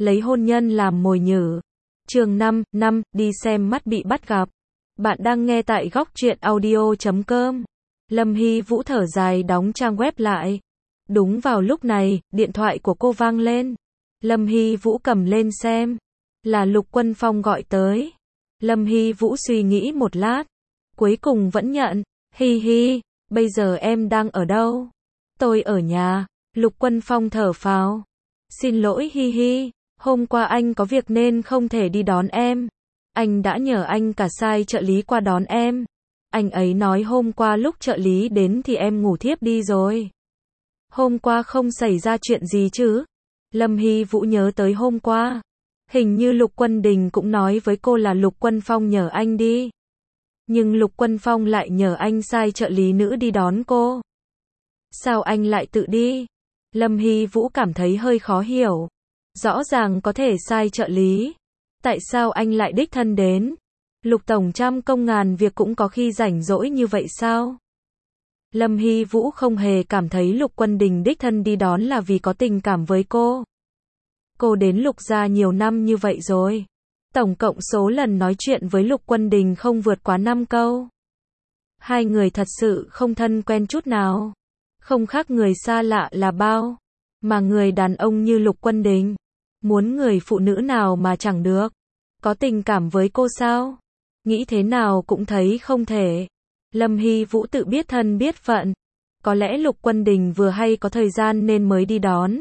lấy hôn nhân làm mồi nhử. Chương 5, đi xem mắt bị bắt gặp. Bạn đang nghe tại góc truyện audio.com. Lâm Hy Vũ thở dài đóng trang web lại. Đúng vào lúc này, điện thoại của cô vang lên. Lâm Hy Vũ cầm lên xem. Là Lục Quân Phong gọi tới. Lâm Hy Vũ suy nghĩ một lát. Cuối cùng vẫn nhận. Hi hi, bây giờ em đang ở đâu? Tôi ở nhà. Lục Quân Phong thở phào. Xin lỗi hi hi, hôm qua anh có việc nên không thể đi đón em. Anh đã nhờ anh cả sai trợ lý qua đón em. Anh ấy nói hôm qua lúc trợ lý đến thì em ngủ thiếp đi rồi. Hôm qua không xảy ra chuyện gì chứ? Lâm Hy Vũ nhớ tới hôm qua. Hình như Lục Quân Đình cũng nói với cô là Lục Quân Phong nhờ anh đi. Nhưng Lục Quân Phong lại nhờ anh sai trợ lý nữ đi đón cô. Sao anh lại tự đi? Lâm Hy Vũ cảm thấy hơi khó hiểu. Rõ ràng có thể sai trợ lý. Tại sao anh lại đích thân đến? Lục tổng trăm công ngàn việc cũng có khi rảnh rỗi như vậy sao? Lâm Hy Vũ không hề cảm thấy Lục Quân Đình đích thân đi đón là vì có tình cảm với cô. Cô đến Lục gia nhiều năm như vậy rồi. Tổng cộng số lần nói chuyện với Lục Quân Đình không vượt quá 5 câu. Hai người thật sự không thân quen chút nào. Không khác người xa lạ là bao. Mà người đàn ông như Lục Quân Đình, muốn người phụ nữ nào mà chẳng được. Có tình cảm với cô sao? Nghĩ thế nào cũng thấy không thể. Lâm Hy Vũ tự biết thân biết phận. Có lẽ Lục Quân Đình vừa hay có thời gian nên mới đi đón.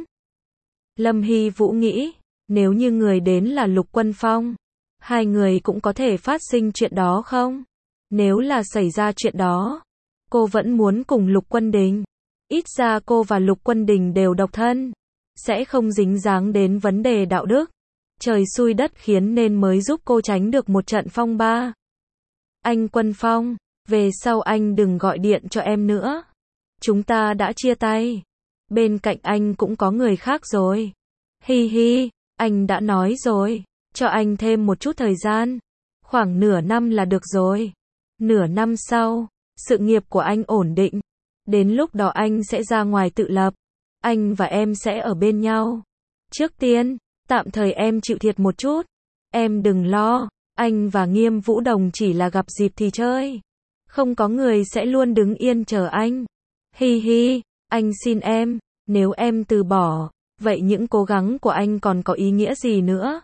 Lâm Hy Vũ nghĩ, nếu như người đến là Lục Quân Phong, hai người cũng có thể phát sinh chuyện đó không? Nếu là xảy ra chuyện đó, cô vẫn muốn cùng Lục Quân Đình. Ít ra cô và Lục Quân Đình đều độc thân, sẽ không dính dáng đến vấn đề đạo đức. Trời xui đất khiến nên mới giúp cô tránh được một trận phong ba. Anh Quân Phong, về sau anh đừng gọi điện cho em nữa. Chúng ta đã chia tay. Bên cạnh anh cũng có người khác rồi. Hi hi, anh đã nói rồi, cho anh thêm một chút thời gian. Khoảng nửa năm là được rồi. Nửa năm sau, sự nghiệp của anh ổn định. Đến lúc đó anh sẽ ra ngoài tự lập. Anh và em sẽ ở bên nhau. Trước tiên, tạm thời em chịu thiệt một chút. Em đừng lo, anh và Nghiêm Vũ Đồng chỉ là gặp dịp thì chơi. Không có người sẽ luôn đứng yên chờ anh. Hi hi, anh xin em, nếu em từ bỏ, vậy những cố gắng của anh còn có ý nghĩa gì nữa?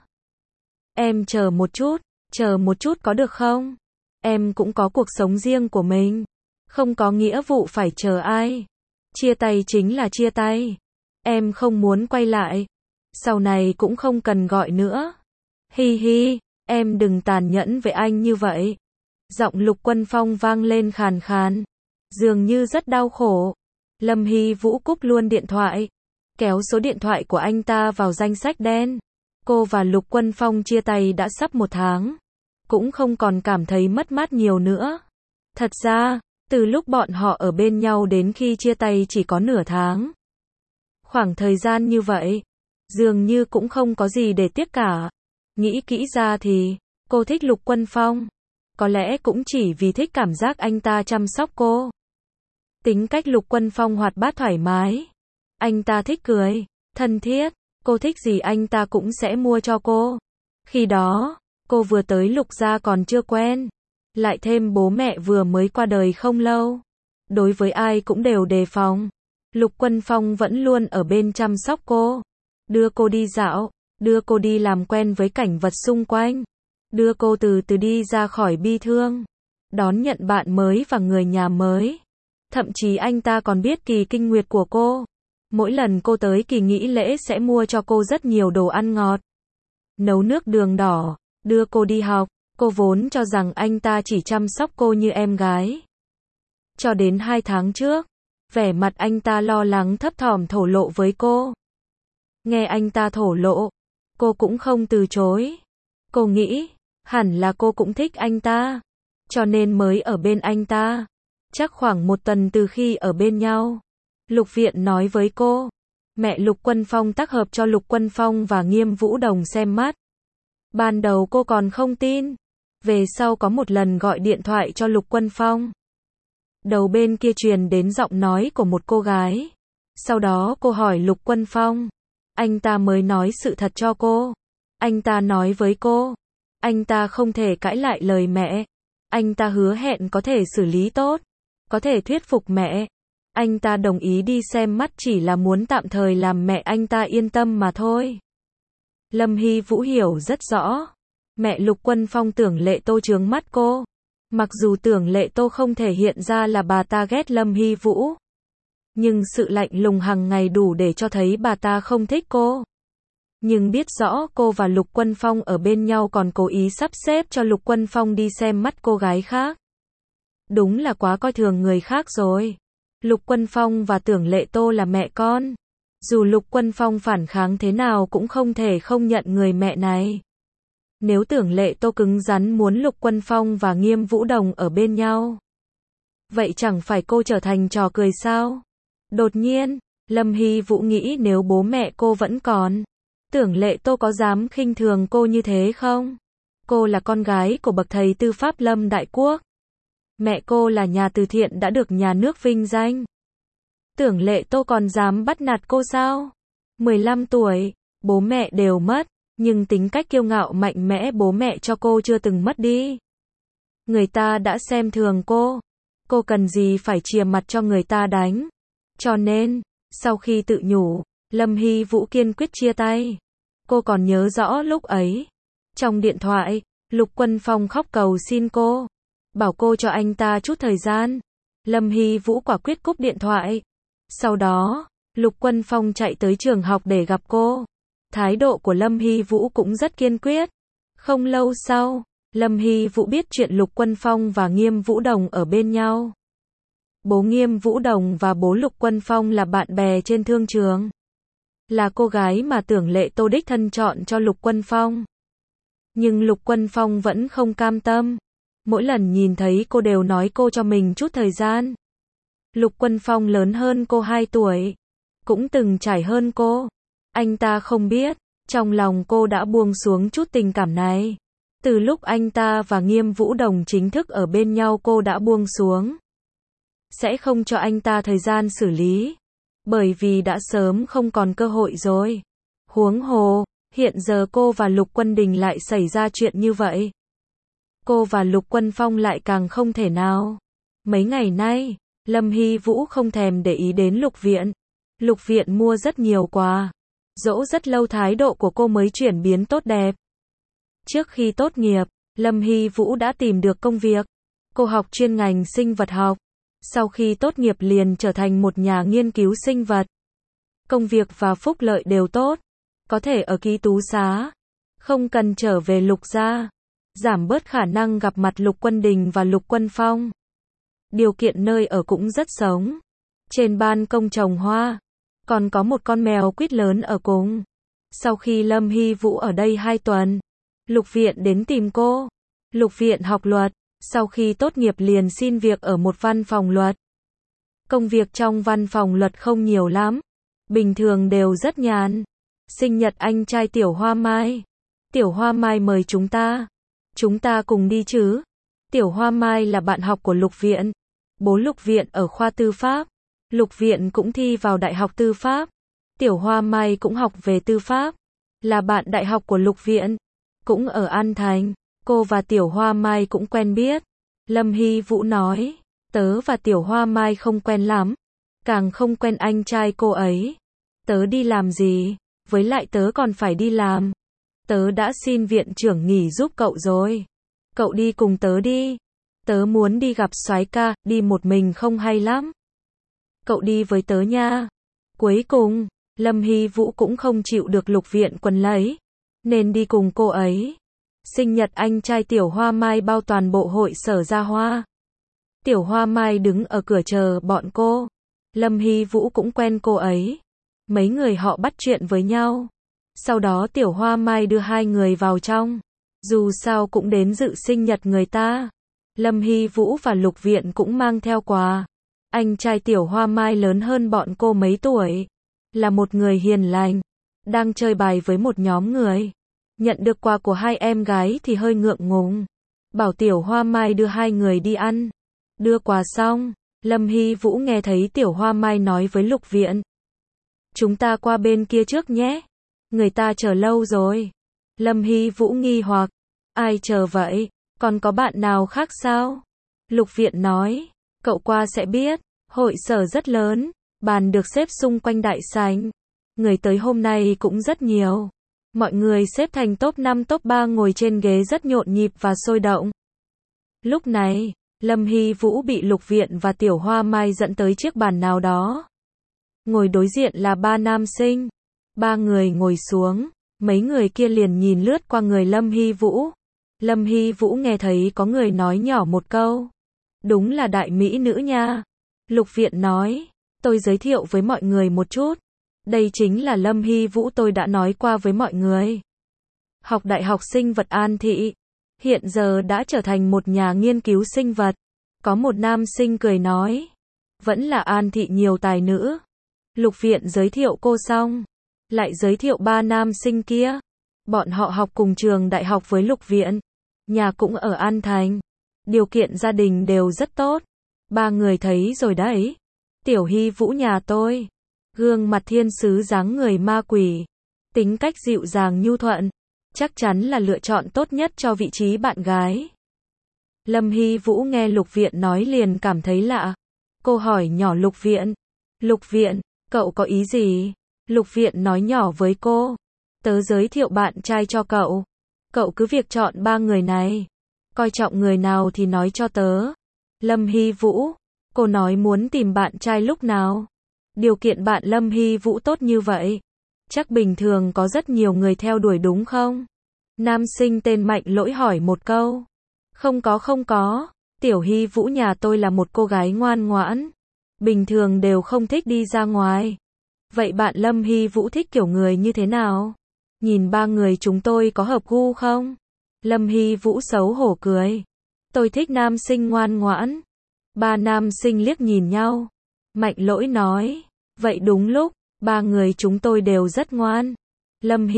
Em chờ một chút có được không? Em cũng có cuộc sống riêng của mình. Không có nghĩa vụ phải chờ ai. Chia tay chính là chia tay. Em không muốn quay lại. Sau này cũng không cần gọi nữa. Hi hi, em đừng tàn nhẫn với anh như vậy. Giọng Lục Quân Phong vang lên khàn khàn, dường như rất đau khổ. Lâm Hy Vũ cúp luôn điện thoại, kéo số điện thoại của anh ta vào danh sách đen. Cô và Lục Quân Phong chia tay đã sắp 1 tháng. Cũng không còn cảm thấy mất mát nhiều nữa. Thật ra, từ lúc bọn họ ở bên nhau đến khi chia tay chỉ có nửa tháng. Khoảng thời gian như vậy, dường như cũng không có gì để tiếc cả. Nghĩ kỹ ra thì, cô thích Lục Quân Phong. Có lẽ cũng chỉ vì thích cảm giác anh ta chăm sóc cô. Tính cách Lục Quân Phong hoạt bát thoải mái. Anh ta thích cười, thân thiết. Cô thích gì anh ta cũng sẽ mua cho cô. Khi đó, cô vừa tới Lục gia còn chưa quen. Lại thêm bố mẹ vừa mới qua đời không lâu. Đối với ai cũng đều đề phòng. Lục Quân Phong vẫn luôn ở bên chăm sóc cô. Đưa cô đi dạo, đưa cô đi làm quen với cảnh vật xung quanh. Đưa cô từ từ đi ra khỏi bi thương. Đón nhận bạn mới và người nhà mới. Thậm chí anh ta còn biết kỳ kinh nguyệt của cô. Mỗi lần cô tới kỳ nghỉ lễ sẽ mua cho cô rất nhiều đồ ăn ngọt. Nấu nước đường đỏ, đưa cô đi học. Cô vốn cho rằng anh ta chỉ chăm sóc cô như em gái. Cho đến 2 tháng trước, vẻ mặt anh ta lo lắng thấp thỏm thổ lộ với cô. Nghe anh ta thổ lộ, cô cũng không từ chối. Cô nghĩ, hẳn là cô cũng thích anh ta, cho nên mới ở bên anh ta. Chắc khoảng 1 tuần từ khi ở bên nhau, Lục Viện nói với cô, mẹ Lục Quân Phong tác hợp cho Lục Quân Phong và Nghiêm Vũ Đồng xem mắt. Ban đầu cô còn không tin. Về sau có một lần gọi điện thoại cho Lục Quân Phong. Đầu bên kia truyền đến giọng nói của một cô gái. Sau đó cô hỏi Lục Quân Phong, Anh ta mới nói sự thật cho cô. Anh ta nói với cô. Anh ta không thể cãi lại lời mẹ. Anh ta hứa hẹn có thể xử lý tốt. Có thể thuyết phục mẹ. Anh ta đồng ý đi xem mắt chỉ là muốn tạm thời làm mẹ anh ta yên tâm mà thôi. Lâm Hy Vũ hiểu rất rõ. Mẹ Lục Quân Phong Tưởng Lệ Tô chướng mắt cô. Mặc dù Tưởng Lệ Tô không thể hiện ra là bà ta ghét Lâm Hy Vũ. Nhưng sự lạnh lùng hàng ngày đủ để cho thấy bà ta không thích cô. Nhưng biết rõ cô và Lục Quân Phong ở bên nhau còn cố ý sắp xếp cho Lục Quân Phong đi xem mắt cô gái khác. Đúng là quá coi thường người khác rồi. Lục Quân Phong và Tưởng Lệ Tô là mẹ con. Dù Lục Quân Phong phản kháng thế nào cũng không thể không nhận người mẹ này. Nếu Tưởng Lệ Tô cứng rắn muốn Lục Quân Phong và Nghiêm Vũ Đồng ở bên nhau, vậy chẳng phải cô trở thành trò cười sao? Đột nhiên, Lâm Hy Vũ nghĩ nếu bố mẹ cô vẫn còn, Tưởng Lệ Tô có dám khinh thường cô như thế không? Cô là con gái của bậc thầy tư pháp Lâm Đại Quốc. Mẹ cô là nhà từ thiện đã được nhà nước vinh danh. Tưởng Lệ Tô còn dám bắt nạt cô sao? 15 tuổi, bố mẹ đều mất, nhưng tính cách kiêu ngạo mạnh mẽ bố mẹ cho cô chưa từng mất đi. Người ta đã xem thường cô cần gì phải chìa mặt cho người ta đánh. Cho nên, sau khi tự nhủ, Lâm Hy Vũ kiên quyết chia tay. Cô còn nhớ rõ lúc ấy. Trong điện thoại, Lục Quân Phong khóc cầu xin cô. Bảo cô cho anh ta chút thời gian. Lâm Hy Vũ quả quyết cúp điện thoại. Sau đó, Lục Quân Phong chạy tới trường học để gặp cô. Thái độ của Lâm Hy Vũ cũng rất kiên quyết. Không lâu sau, Lâm Hy Vũ biết chuyện Lục Quân Phong và Nghiêm Vũ Đồng ở bên nhau. Bố Nghiêm Vũ Đồng và bố Lục Quân Phong là bạn bè trên thương trường. Là cô gái mà Tưởng Lệ Tô đích thân chọn cho Lục Quân Phong. Nhưng Lục Quân Phong vẫn không cam tâm. Mỗi lần nhìn thấy cô đều nói cô cho mình chút thời gian. Lục Quân Phong lớn hơn cô 2 tuổi. Cũng từng trải hơn cô. Anh ta không biết, trong lòng cô đã buông xuống chút tình cảm này. Từ lúc anh ta và Nghiêm Vũ Đồng chính thức ở bên nhau cô đã buông xuống. Sẽ không cho anh ta thời gian xử lý. Bởi vì đã sớm không còn cơ hội rồi. Huống hồ, hiện giờ cô và Lục Quân Đình lại xảy ra chuyện như vậy. Cô và Lục Quân Phong lại càng không thể nào. Mấy ngày nay, Lâm Hy Vũ không thèm để ý đến Lục Viện. Lục Viện mua rất nhiều quà. Dỗ rất lâu thái độ của cô mới chuyển biến tốt đẹp. Trước khi tốt nghiệp, Lâm Hy Vũ đã tìm được công việc. Cô học chuyên ngành sinh vật học. Sau khi tốt nghiệp liền trở thành một nhà nghiên cứu sinh vật. Công việc và phúc lợi đều tốt. Có thể ở ký túc xá. Không cần trở về Lục gia. Giảm bớt khả năng gặp mặt Lục Quân Đình và Lục Quân Phong. Điều kiện nơi ở cũng rất sống. Trên ban công trồng hoa. Còn có một con mèo quýt lớn ở cùng. Sau khi Lâm Hy Vũ ở đây 2 tuần, Lục Viện đến tìm cô. Lục Viện học luật. Sau khi tốt nghiệp liền xin việc ở một văn phòng luật. Công việc trong văn phòng luật không nhiều lắm. Bình thường đều rất nhàn. Sinh nhật anh trai Tiểu Hoa Mai. Tiểu Hoa Mai mời chúng ta. Chúng ta cùng đi chứ. Tiểu Hoa Mai là bạn học của Lục Viện. Bố Lục Viện ở khoa tư pháp. Lục Viện cũng thi vào đại học tư pháp. Tiểu Hoa Mai cũng học về tư pháp. Là bạn đại học của Lục Viện. Cũng ở An Thành. Cô và Tiểu Hoa Mai cũng quen biết. Lâm Hy Vũ nói. Tớ và Tiểu Hoa Mai không quen lắm. Càng không quen anh trai cô ấy. Tớ đi làm gì? Với lại tớ còn phải đi làm. Tớ đã xin viện trưởng nghỉ giúp cậu rồi. Cậu đi cùng tớ đi. Tớ muốn đi gặp soái ca, đi một mình không hay lắm. Cậu đi với tớ nha. Cuối cùng, Lâm Hy Vũ cũng không chịu được Lục Viện quấn lấy. Nên đi cùng cô ấy. Sinh nhật anh trai Tiểu Hoa Mai bao toàn bộ hội sở ra hoa. Tiểu Hoa Mai đứng ở cửa chờ bọn cô. Lâm Hy Vũ cũng quen cô ấy. Mấy người họ bắt chuyện với nhau. Sau đó Tiểu Hoa Mai đưa 2 người vào trong. Dù sao cũng đến dự sinh nhật người ta. Lâm Hy Vũ và Lục Viện cũng mang theo quà. Anh trai Tiểu Hoa Mai lớn hơn bọn cô mấy tuổi. Là một người hiền lành. Đang chơi bài với một nhóm người. Nhận được quà của 2 em gái thì hơi ngượng ngùng. Bảo Tiểu Hoa Mai đưa 2 người đi ăn. Đưa quà xong, Lâm Hy Vũ nghe thấy Tiểu Hoa Mai nói với Lục Viện. Chúng ta qua bên kia trước nhé. Người ta chờ lâu rồi. Lâm Hy Vũ nghi hoặc. Ai chờ vậy? Còn có bạn nào khác sao? Lục Viện nói. Cậu qua sẽ biết. Hội sở rất lớn. Bàn được xếp xung quanh đại sảnh. Người tới hôm nay cũng rất nhiều. Mọi người xếp thành top 5 top 3 ngồi trên ghế rất nhộn nhịp và sôi động. Lúc này, Lâm Hy Vũ bị Lục Viện và Tiểu Hoa Mai dẫn tới chiếc bàn nào đó. Ngồi đối diện là 3 nam sinh. 3 người ngồi xuống, mấy người kia liền nhìn lướt qua người Lâm Hy Vũ. Lâm Hy Vũ nghe thấy có người nói nhỏ một câu. Đúng là đại mỹ nữ nha. Lục Viện nói, tôi giới thiệu với mọi người một chút. Đây chính là Lâm Hy Vũ tôi đã nói qua với mọi người. Học đại học sinh vật An Thị. Hiện giờ đã trở thành một nhà nghiên cứu sinh vật. Có một nam sinh cười nói. Vẫn là An Thị nhiều tài nữ. Lục Viện giới thiệu cô xong. Lại giới thiệu 3 nam sinh kia. Bọn họ học cùng trường đại học với Lục Viện. Nhà cũng ở An Thành. Điều kiện gia đình đều rất tốt. 3 người thấy rồi đấy. Tiểu Hy Vũ nhà tôi. Gương mặt thiên sứ dáng người ma quỷ. Tính cách dịu dàng nhu thuận. Chắc chắn là lựa chọn tốt nhất cho vị trí bạn gái. Lâm Hy Vũ nghe Lục Viện nói liền cảm thấy lạ. Cô hỏi nhỏ Lục Viện. Lục Viện, cậu có ý gì? Lục Viện nói nhỏ với cô. Tớ giới thiệu bạn trai cho cậu. Cậu cứ việc chọn 3 người này. Coi trọng người nào thì nói cho tớ. Lâm Hy Vũ. Cô nói muốn tìm bạn trai lúc nào? Điều kiện bạn Lâm Hy Vũ tốt như vậy. Chắc bình thường có rất nhiều người theo đuổi đúng không? Nam sinh tên Mạnh Lỗi hỏi một câu. Không có. Tiểu Hy Vũ nhà tôi là một cô gái ngoan ngoãn. Bình thường đều không thích đi ra ngoài. Vậy bạn Lâm Hy Vũ thích kiểu người như thế nào? Nhìn 3 người chúng tôi có hợp gu không? Lâm Hy Vũ xấu hổ cười. Tôi thích nam sinh ngoan ngoãn. 3 nam sinh liếc nhìn nhau. Mạnh Lỗi nói. Vậy đúng lúc, 3 người chúng tôi đều rất ngoan. Lâm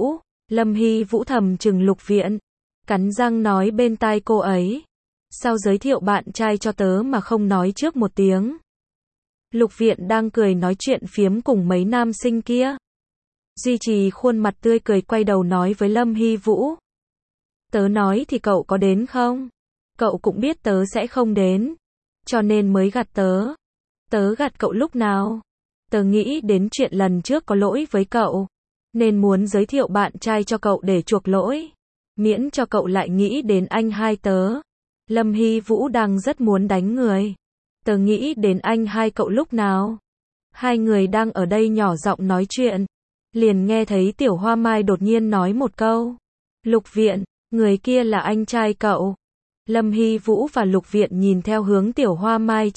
Hy Vũ thầm chừng Lục Viện. Cắn răng nói bên tai cô ấy. Sao giới thiệu bạn trai cho tớ mà không nói trước một tiếng? Lục Viện đang cười nói chuyện phiếm cùng mấy nam sinh kia. Duy trì khuôn mặt tươi cười quay đầu nói với Lâm Hy Vũ. Tớ nói thì cậu có đến không? Cậu cũng biết tớ sẽ không đến. Cho nên mới gạt tớ. Tớ gạt cậu lúc nào? Tớ nghĩ đến chuyện lần trước có lỗi với cậu. Nên muốn giới thiệu bạn trai cho cậu để chuộc lỗi. Miễn cho cậu lại nghĩ đến anh hai tớ. Lâm Hy Vũ đang rất muốn đánh người. Tớ nghĩ đến anh hai cậu lúc nào? 2 người đang ở đây nhỏ giọng nói chuyện. Liền nghe thấy Tiểu Hoa Mai đột nhiên nói một câu. Lục Viện, người kia là anh trai cậu. Lâm Hy Vũ và Lục Viện nhìn theo hướng Tiểu Hoa Mai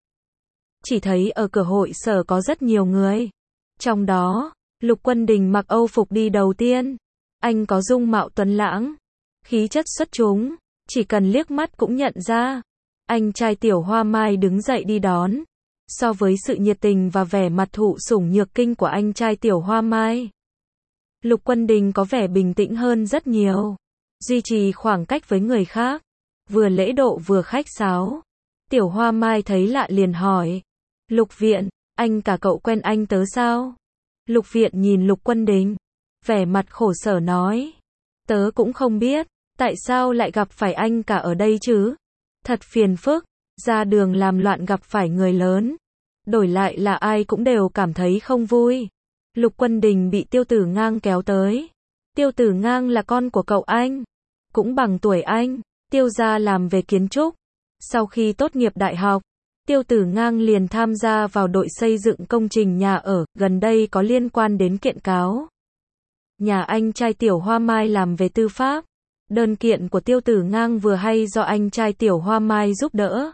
chỉ thấy ở cửa hội sở có rất nhiều người. Trong đó, Lục Quân Đình mặc Âu phục đi đầu tiên. Anh có dung mạo tuấn lãng, khí chất xuất chúng, chỉ cần liếc mắt cũng nhận ra. Anh trai Tiểu Hoa Mai đứng dậy đi đón. So với sự nhiệt tình và vẻ mặt thụ sủng nhược kinh của anh trai Tiểu Hoa Mai, Lục Quân Đình có vẻ bình tĩnh hơn rất nhiều. Duy trì khoảng cách với người khác. Vừa lễ độ vừa khách sáo. Tiểu Hoa Mai thấy lạ liền hỏi. Lục Viện, anh cả cậu quen anh tớ sao? Lục Viện nhìn Lục Quân Đình. Vẻ mặt khổ sở nói. Tớ cũng không biết. Tại sao lại gặp phải anh cả ở đây chứ? Thật phiền phức. Ra đường làm loạn gặp phải người lớn. Đổi lại là ai cũng đều cảm thấy không vui. Lục Quân Đình bị Tiêu Tử Ngang kéo tới. Tiêu Tử Ngang là con của cậu anh. Cũng bằng tuổi anh. Tiêu gia làm về kiến trúc. Sau khi tốt nghiệp đại học, Tiêu Tử Ngang liền tham gia vào đội xây dựng công trình nhà ở, gần đây có liên quan đến kiện cáo. Nhà anh trai Tiểu Hoa Mai làm về tư pháp. Đơn kiện của Tiêu Tử Ngang vừa hay do anh trai Tiểu Hoa Mai giúp đỡ.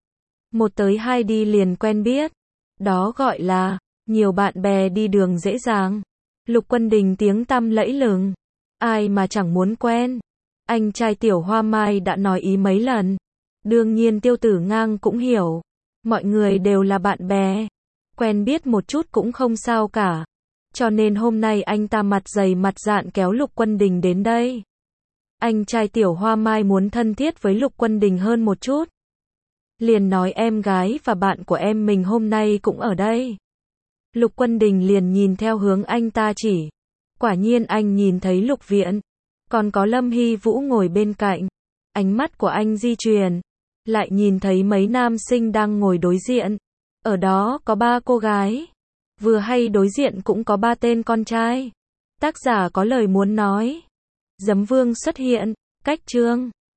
1 tới 2 đi liền quen biết. Đó gọi là, nhiều bạn bè đi đường dễ dàng. Lục Quân Đình tiếng tăm lẫy lừng. Ai mà chẳng muốn quen. Anh trai Tiểu Hoa Mai đã nói ý mấy lần. Đương nhiên Tiêu Tử Ngang cũng hiểu. Mọi người đều là bạn bè. Quen biết một chút cũng không sao cả. Cho nên hôm nay anh ta mặt dày mặt dạn kéo Lục Quân Đình đến đây. Anh trai Tiểu Hoa Mai muốn thân thiết với Lục Quân Đình hơn một chút. Liền nói em gái và bạn của em mình hôm nay cũng ở đây. Lục Quân Đình liền nhìn theo hướng anh ta chỉ. Quả nhiên anh nhìn thấy Lục Viện, còn có Lâm Hy Vũ ngồi bên cạnh. Ánh mắt của anh di chuyển, lại nhìn thấy mấy nam sinh đang ngồi đối diện. Ở đó có 3 cô gái, vừa hay đối diện cũng có 3 tên con trai. Tác giả có lời muốn nói. Giấm Vương xuất hiện, cách chương